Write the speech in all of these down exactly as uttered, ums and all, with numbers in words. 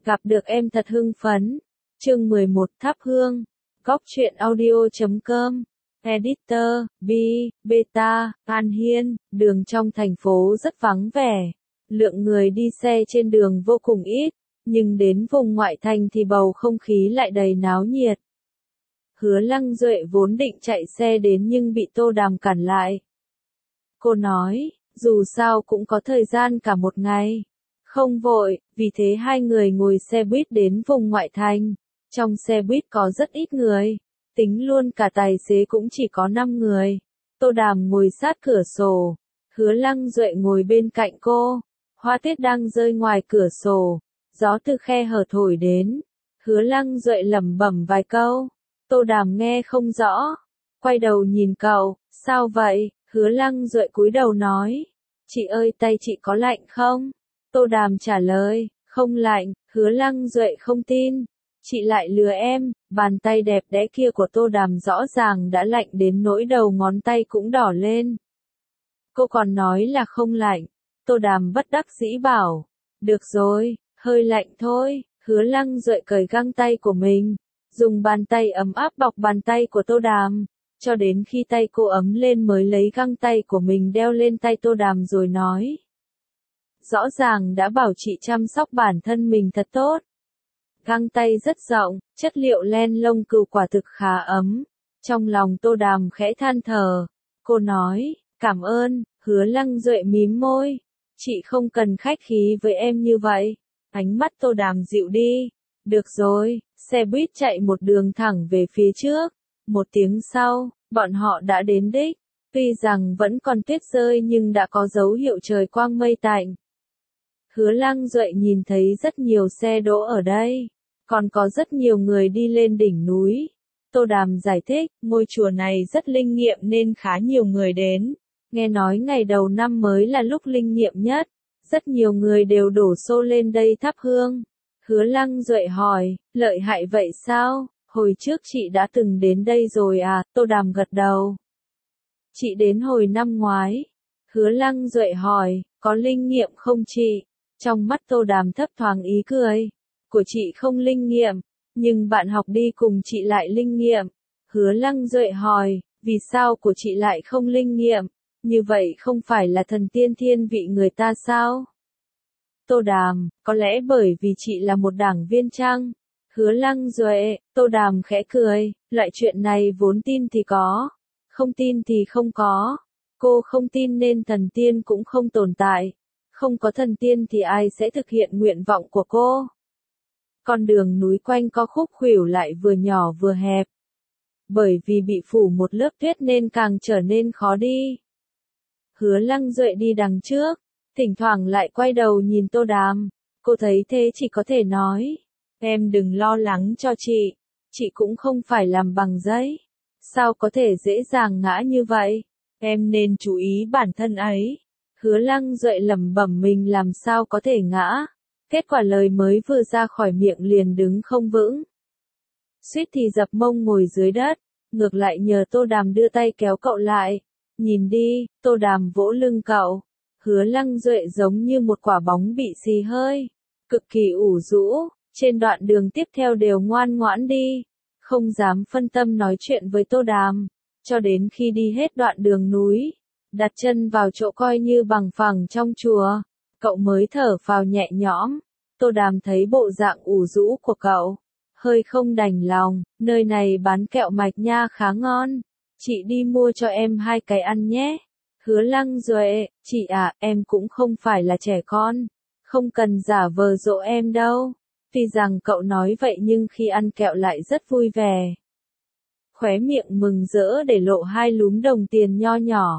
Gặp được em thật hưng phấn. Chương mười một Thắp hương. Góc truyện audio chấm com. Editor, B, Beta, An Hiên. Đường trong thành phố rất vắng vẻ. Lượng người đi xe trên đường vô cùng ít. Nhưng đến vùng ngoại thành thì bầu không khí lại đầy náo nhiệt. Hứa Lăng Duệ vốn định chạy xe đến nhưng bị Tô Đàm cản lại. Cô nói, dù sao cũng có thời gian cả một ngày. Không vội, vì thế hai người ngồi xe buýt đến vùng ngoại thành. Trong xe buýt có rất ít người. Tính luôn cả tài xế cũng chỉ có năm người. Tô Đàm ngồi sát cửa sổ. Hứa Lăng Duệ ngồi bên cạnh cô. Hoa tuyết đang rơi ngoài cửa sổ. Gió từ khe hở thổi đến. Hứa Lăng Duệ lẩm bẩm vài câu. Tô Đàm nghe không rõ. Quay đầu nhìn cậu, sao vậy? Hứa Lăng Duệ cúi đầu nói. Chị ơi, tay chị có lạnh không? Tô Đàm trả lời, không lạnh. Hứa Lăng Duệ không tin. Chị lại lừa em. Bàn tay đẹp đẽ kia của Tô Đàm rõ ràng đã lạnh đến nỗi đầu ngón tay cũng đỏ lên. Cô còn nói là không lạnh. Tô Đàm bất đắc dĩ bảo. Được rồi, hơi lạnh thôi. Hứa Lăng Duệ cởi găng tay của mình. Dùng bàn tay ấm áp bọc bàn tay của Tô Đàm. Cho đến khi tay cô ấm lên mới lấy găng tay của mình đeo lên tay Tô Đàm rồi nói. Rõ ràng đã bảo chị chăm sóc bản thân mình thật tốt. Găng tay rất rộng, chất liệu len lông cừu quả thực khá ấm. Trong lòng Tô Đàm khẽ than thở. Cô nói, cảm ơn. Hứa Lăng Duệ mím môi. Chị không cần khách khí với em như vậy. Ánh mắt Tô Đàm dịu đi. Được rồi, xe buýt chạy một đường thẳng về phía trước. Một tiếng sau, bọn họ đã đến đích. Tuy rằng vẫn còn tuyết rơi nhưng đã có dấu hiệu trời quang mây tạnh. Hứa Lăng Duệ nhìn thấy rất nhiều xe đỗ ở đây. Còn có rất nhiều người đi lên đỉnh núi. Tô Đàm giải thích, ngôi chùa này rất linh nghiệm nên khá nhiều người đến. Nghe nói ngày đầu năm mới là lúc linh nghiệm nhất. Rất nhiều người đều đổ xô lên đây thắp hương. Hứa Lăng Duệ hỏi, lợi hại vậy sao? Hồi trước chị đã từng đến đây rồi à? Tô Đàm gật đầu. Chị đến hồi năm ngoái. Hứa Lăng Duệ hỏi, có linh nghiệm không chị? Trong mắt Tô Đàm thấp thoáng ý cười. Của chị không linh nghiệm, nhưng bạn học đi cùng chị lại linh nghiệm. Hứa Lăng Duệ hỏi, vì sao của chị lại không linh nghiệm? Như vậy không phải là thần tiên thiên vị người ta sao? Tô Đàm, có lẽ bởi vì chị là một đảng viên chăng? Hứa Lăng Duệ, Tô Đàm khẽ cười, loại chuyện này vốn tin thì có, không tin thì không có. Cô không tin nên thần tiên cũng không tồn tại. Không có thần tiên thì ai sẽ thực hiện nguyện vọng của cô? Con đường núi quanh co khúc khuỷu lại vừa nhỏ vừa hẹp. Bởi vì bị phủ một lớp tuyết nên càng trở nên khó đi. Hứa Lăng Duệ đi đằng trước, thỉnh thoảng lại quay đầu nhìn Tô Đàm. Cô thấy thế chỉ có thể nói. Em đừng lo lắng cho chị. Chị cũng không phải làm bằng giấy. Sao có thể dễ dàng ngã như vậy? Em nên chú ý bản thân ấy. Hứa Lăng Duệ lẩm bẩm mình làm sao có thể ngã. Kết quả lời mới vừa ra khỏi miệng liền đứng không vững. Suýt thì dập mông ngồi dưới đất. Ngược lại nhờ Tô Đàm đưa tay kéo cậu lại. Nhìn đi, Tô Đàm vỗ lưng cậu. Hứa Lăng Duệ giống như một quả bóng bị xì hơi. Cực kỳ ủ rũ. Trên đoạn đường tiếp theo đều ngoan ngoãn đi. Không dám phân tâm nói chuyện với Tô Đàm. Cho đến khi đi hết đoạn đường núi. Đặt chân vào chỗ coi như bằng phẳng trong chùa. Cậu mới thở phào nhẹ nhõm. Tô Đàm thấy bộ dạng ủ rũ của cậu. Hơi không đành lòng. Nơi này bán kẹo mạch nha khá ngon. Chị đi mua cho em hai cái ăn nhé. Hứa Lăng Duệ, chị à, em cũng không phải là trẻ con. Không cần giả vờ dỗ em đâu. Tuy rằng cậu nói vậy nhưng khi ăn kẹo lại rất vui vẻ. Khóe miệng mừng rỡ để lộ hai lúm đồng tiền nho nhỏ.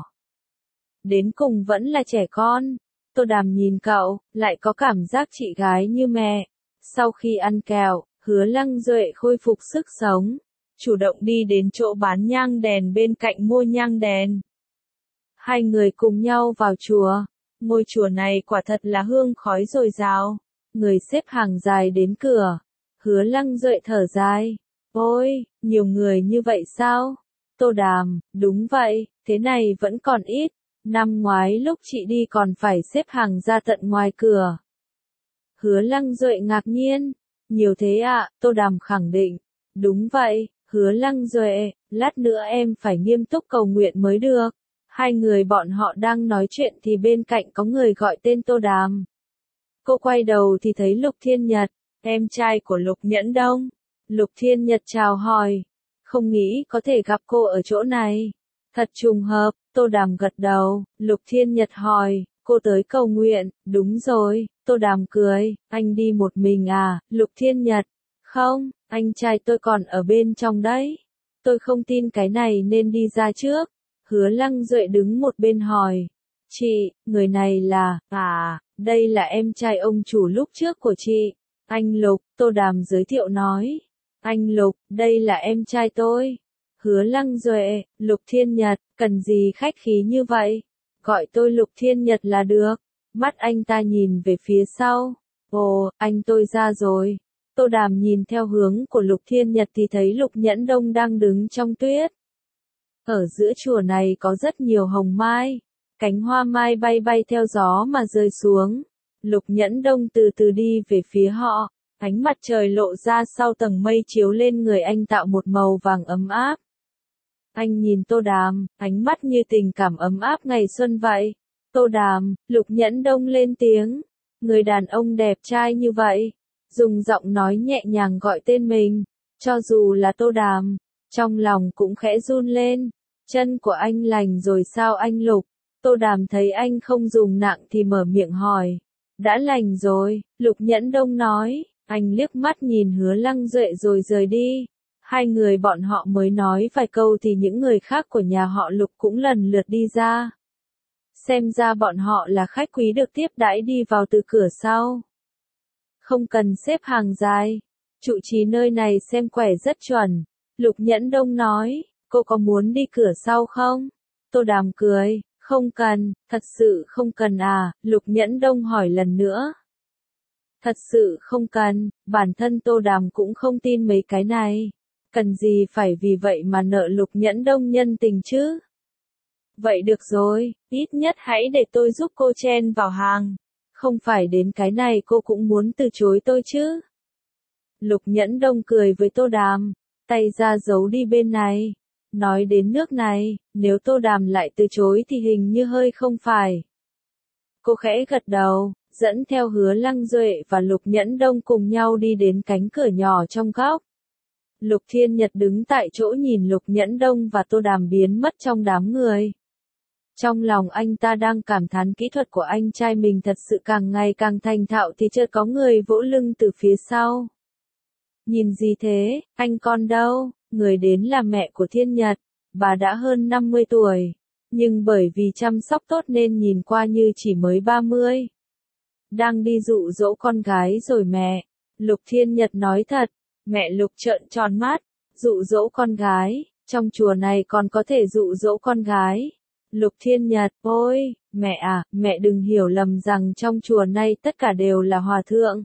Đến cùng vẫn là trẻ con. Tô Đàm nhìn cậu, lại có cảm giác chị gái như mẹ. Sau khi ăn kẹo, Hứa Lăng Duệ khôi phục sức sống. Chủ động đi đến chỗ bán nhang đèn bên cạnh mua nhang đèn. Hai người cùng nhau vào chùa. Ngôi chùa này quả thật là hương khói dồi dào. Người xếp hàng dài đến cửa. Hứa Lăng Duệ thở dài. Ôi, nhiều người như vậy sao? Tô Đàm, đúng vậy, thế này vẫn còn ít. Năm ngoái lúc chị đi còn phải xếp hàng ra tận ngoài cửa. Hứa Lăng Duệ ngạc nhiên. Nhiều thế ạ, Tô Đàm khẳng định. Đúng vậy, Hứa Lăng Duệ, lát nữa em phải nghiêm túc cầu nguyện mới được. Hai người bọn họ đang nói chuyện thì bên cạnh có người gọi tên Tô Đàm. Cô quay đầu thì thấy Lục Thiên Nhật, em trai của Lục Nhẫn Đông. Lục Thiên Nhật chào hỏi. Không nghĩ có thể gặp cô ở chỗ này. Thật trùng hợp, Tô Đàm gật đầu. Lục Thiên Nhật hỏi, cô tới cầu nguyện, đúng rồi. Tô Đàm cười, anh đi một mình à, Lục Thiên Nhật. Không, anh trai tôi còn ở bên trong đấy. Tôi không tin cái này nên đi ra trước. Hứa Lăng Duệ đứng một bên hỏi. Chị, người này là, à, đây là em trai ông chủ lúc trước của chị. Anh Lục, Tô Đàm giới thiệu nói. Anh Lục, đây là em trai tôi. Hứa Lăng Duệ, Lục Thiên Nhật, cần gì khách khí như vậy? Gọi tôi Lục Thiên Nhật là được. Mắt anh ta nhìn về phía sau. Ồ, anh tôi ra rồi. Tô Đàm nhìn theo hướng của Lục Thiên Nhật thì thấy Lục Nhẫn Đông đang đứng trong tuyết. Ở giữa chùa này có rất nhiều hồng mai. Cánh hoa mai bay bay theo gió mà rơi xuống. Lục Nhẫn Đông từ từ đi về phía họ. Ánh mặt trời lộ ra sau tầng mây chiếu lên người anh tạo một màu vàng ấm áp. Anh nhìn Tô Đàm, ánh mắt như tình cảm ấm áp ngày xuân vậy. Tô Đàm, Lục Nhẫn Đông lên tiếng. Người đàn ông đẹp trai như vậy. Dùng giọng nói nhẹ nhàng gọi tên mình. Cho dù là Tô Đàm, trong lòng cũng khẽ run lên. Chân của anh lành rồi sao anh Lục? Tô Đàm thấy anh không dùng nặng thì mở miệng hỏi. Đã lành rồi, Lục Nhẫn Đông nói. Anh liếc mắt nhìn Hứa Lăng Duệ rồi rời đi. Hai người bọn họ mới nói vài câu thì những người khác của nhà họ Lục cũng lần lượt đi ra. Xem ra bọn họ là khách quý được tiếp đãi đi vào từ cửa sau. Không cần xếp hàng dài. Trụ trì nơi này xem quẻ rất chuẩn. Lục Nhẫn Đông nói, cô có muốn đi cửa sau không? Tô Đàm cười, không cần, thật sự không cần à, Lục Nhẫn Đông hỏi lần nữa. Thật sự không cần, bản thân Tô Đàm cũng không tin mấy cái này. Cần gì phải vì vậy mà nợ Lục Nhẫn Đông nhân tình chứ? Vậy được rồi, ít nhất hãy để tôi giúp cô chen vào hàng. Không phải đến cái này cô cũng muốn từ chối tôi chứ? Lục Nhẫn Đông cười với Tô Đàm, tay ra giấu đi bên này. Nói đến nước này, nếu Tô Đàm lại từ chối thì hình như hơi không phải. Cô khẽ gật đầu, dẫn theo Hứa Lăng Duệ và Lục Nhẫn Đông cùng nhau đi đến cánh cửa nhỏ trong góc. Lục Thiên Nhật đứng tại chỗ nhìn Lục Nhẫn Đông và Tô Đàm biến mất trong đám người. Trong lòng anh ta đang cảm thán kỹ thuật của anh trai mình thật sự càng ngày càng thành thạo thì chợt có người vỗ lưng từ phía sau. Nhìn gì thế, anh con đâu? Người đến là mẹ của Thiên Nhật, bà đã hơn năm mươi tuổi, nhưng bởi vì chăm sóc tốt nên nhìn qua như chỉ mới ba mươi. Đang đi dụ dỗ con gái rồi mẹ. Lục Thiên Nhật nói thật. Mẹ Lục trợn tròn mắt. Dụ dỗ con gái, trong chùa này còn có thể dụ dỗ con gái. Lục Thiên Nhật, ôi, mẹ à, mẹ đừng hiểu lầm rằng trong chùa này tất cả đều là hòa thượng.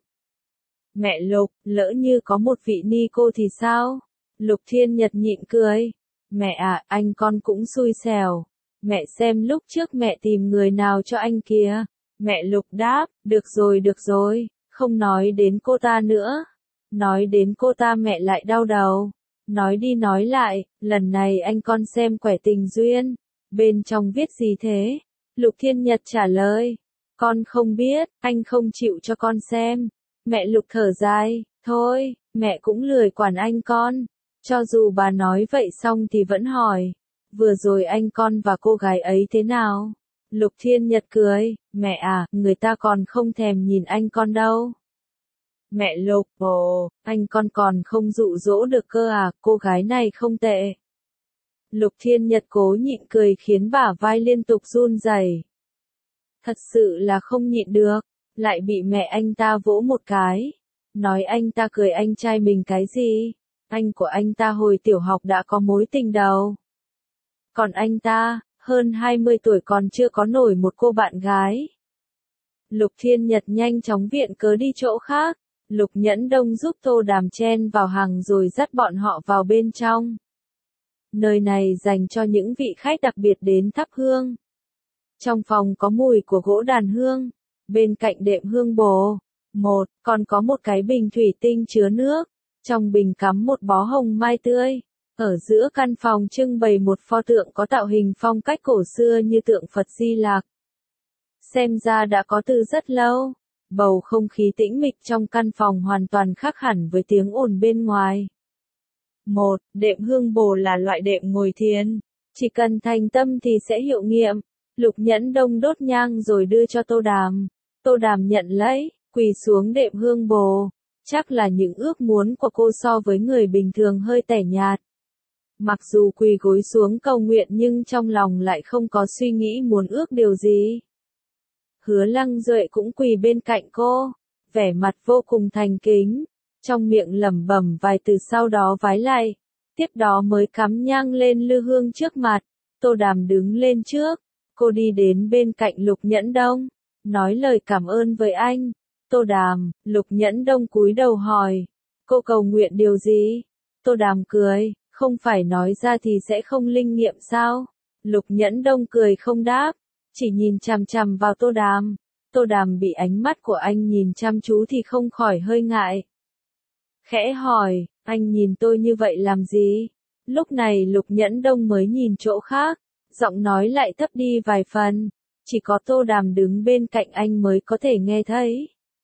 Mẹ Lục, lỡ như có một vị ni cô thì sao? Lục Thiên Nhật nhịn cười. Mẹ à, anh con cũng xui xẻo. Mẹ xem lúc trước mẹ tìm người nào cho anh kìa. Mẹ Lục đáp, được rồi được rồi, không nói đến cô ta nữa. Nói đến cô ta mẹ lại đau đầu. Nói đi nói lại, lần này anh con xem quẻ tình duyên. Bên trong viết gì thế? Lục Thiên Nhật trả lời. Con không biết, anh không chịu cho con xem. Mẹ Lục thở dài, thôi, mẹ cũng lười quản anh con. Cho dù bà nói vậy xong thì vẫn hỏi. Vừa rồi anh con và cô gái ấy thế nào? Lục Thiên Nhật cười, mẹ à, người ta còn không thèm nhìn anh con đâu. Mẹ Lục, ồ, anh con còn không dụ dỗ được cơ à, cô gái này không tệ. Lục Thiên Nhật cố nhịn cười khiến bả vai liên tục run rẩy. Thật sự là không nhịn được, lại bị mẹ anh ta vỗ một cái. Nói anh ta cười anh trai mình cái gì? Anh của anh ta hồi tiểu học đã có mối tình đầu. Còn anh ta, hơn hai mươi tuổi còn chưa có nổi một cô bạn gái. Lục Thiên Nhật nhanh chóng viện cớ đi chỗ khác. Lục Nhẫn Đông giúp Tô Đàm chen vào hàng rồi dắt bọn họ vào bên trong. Nơi này dành cho những vị khách đặc biệt đến thắp hương. Trong phòng có mùi của gỗ đàn hương. Bên cạnh đệm hương bồ, Một, còn có một cái bình thủy tinh chứa nước. Trong bình cắm một bó hồng mai tươi. Ở giữa căn phòng trưng bày một pho tượng có tạo hình phong cách cổ xưa như tượng Phật Di Lặc. Xem ra đã có từ rất lâu. Bầu không khí tĩnh mịch trong căn phòng hoàn toàn khác hẳn với tiếng ồn bên ngoài. Một, đệm hương bồ là loại đệm ngồi thiền. Chỉ cần thành tâm thì sẽ hiệu nghiệm. Lục Nhẫn Đông đốt nhang rồi đưa cho Tô Đàm. Tô Đàm nhận lấy, quỳ xuống đệm hương bồ. Chắc là những ước muốn của cô so với người bình thường hơi tẻ nhạt. Mặc dù quỳ gối xuống cầu nguyện nhưng trong lòng lại không có suy nghĩ muốn ước điều gì. Hứa Lăng Duệ cũng quỳ bên cạnh cô, vẻ mặt vô cùng thành kính, trong miệng lẩm bẩm vài từ sau đó vái lạy, tiếp đó mới cắm nhang lên lư hương trước mặt. Tô Đàm đứng lên trước, cô đi đến bên cạnh Lục Nhẫn Đông, nói lời cảm ơn với anh. Tô Đàm, Lục Nhẫn Đông cúi đầu hỏi, cô cầu nguyện điều gì? Tô Đàm cười, không phải nói ra thì sẽ không linh nghiệm sao? Lục Nhẫn Đông cười không đáp, chỉ nhìn chằm chằm vào Tô Đàm. Tô Đàm bị ánh mắt của anh nhìn chăm chú thì không khỏi hơi ngại. Khẽ hỏi, anh nhìn tôi như vậy làm gì? Lúc này Lục Nhẫn Đông mới nhìn chỗ khác, giọng nói lại thấp đi vài phần, chỉ có Tô Đàm đứng bên cạnh anh mới có thể nghe thấy.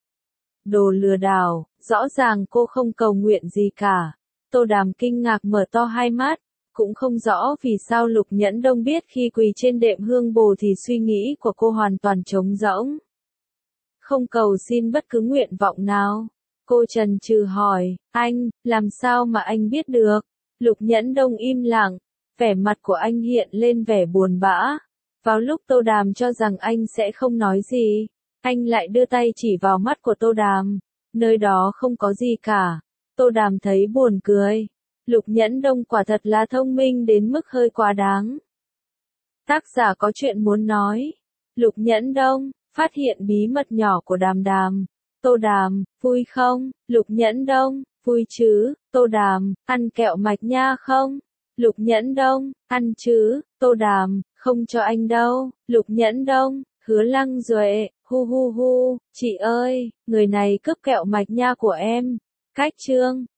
Đồ lừa đảo, rõ ràng cô không cầu nguyện gì cả. Tô Đàm kinh ngạc mở to hai mắt, cũng không rõ vì sao Lục Nhẫn Đông biết khi quỳ trên đệm hương bồ thì suy nghĩ của cô hoàn toàn trống rỗng. Không cầu xin bất cứ nguyện vọng nào. Cô chần chừ hỏi, anh, làm sao mà anh biết được? Lục Nhẫn Đông im lặng, vẻ mặt của anh hiện lên vẻ buồn bã. Vào lúc Tô Đàm cho rằng anh sẽ không nói gì, anh lại đưa tay chỉ vào mắt của Tô Đàm, nơi đó không có gì cả. Tô Đàm thấy buồn cười. Lục Nhẫn Đông quả thật là thông minh đến mức hơi quá đáng. Tác giả có chuyện muốn nói. Lục Nhẫn Đông, phát hiện bí mật nhỏ của Đàm Đàm. Tô Đàm, vui không? Lục Nhẫn Đông, vui chứ. Tô Đàm, ăn kẹo mạch nha không? Lục Nhẫn Đông, ăn chứ. Tô Đàm, không cho anh đâu. Lục Nhẫn Đông, Hứa Lăng Duệ, hu hu hu, chị ơi, người này cướp kẹo mạch nha của em. Cách chương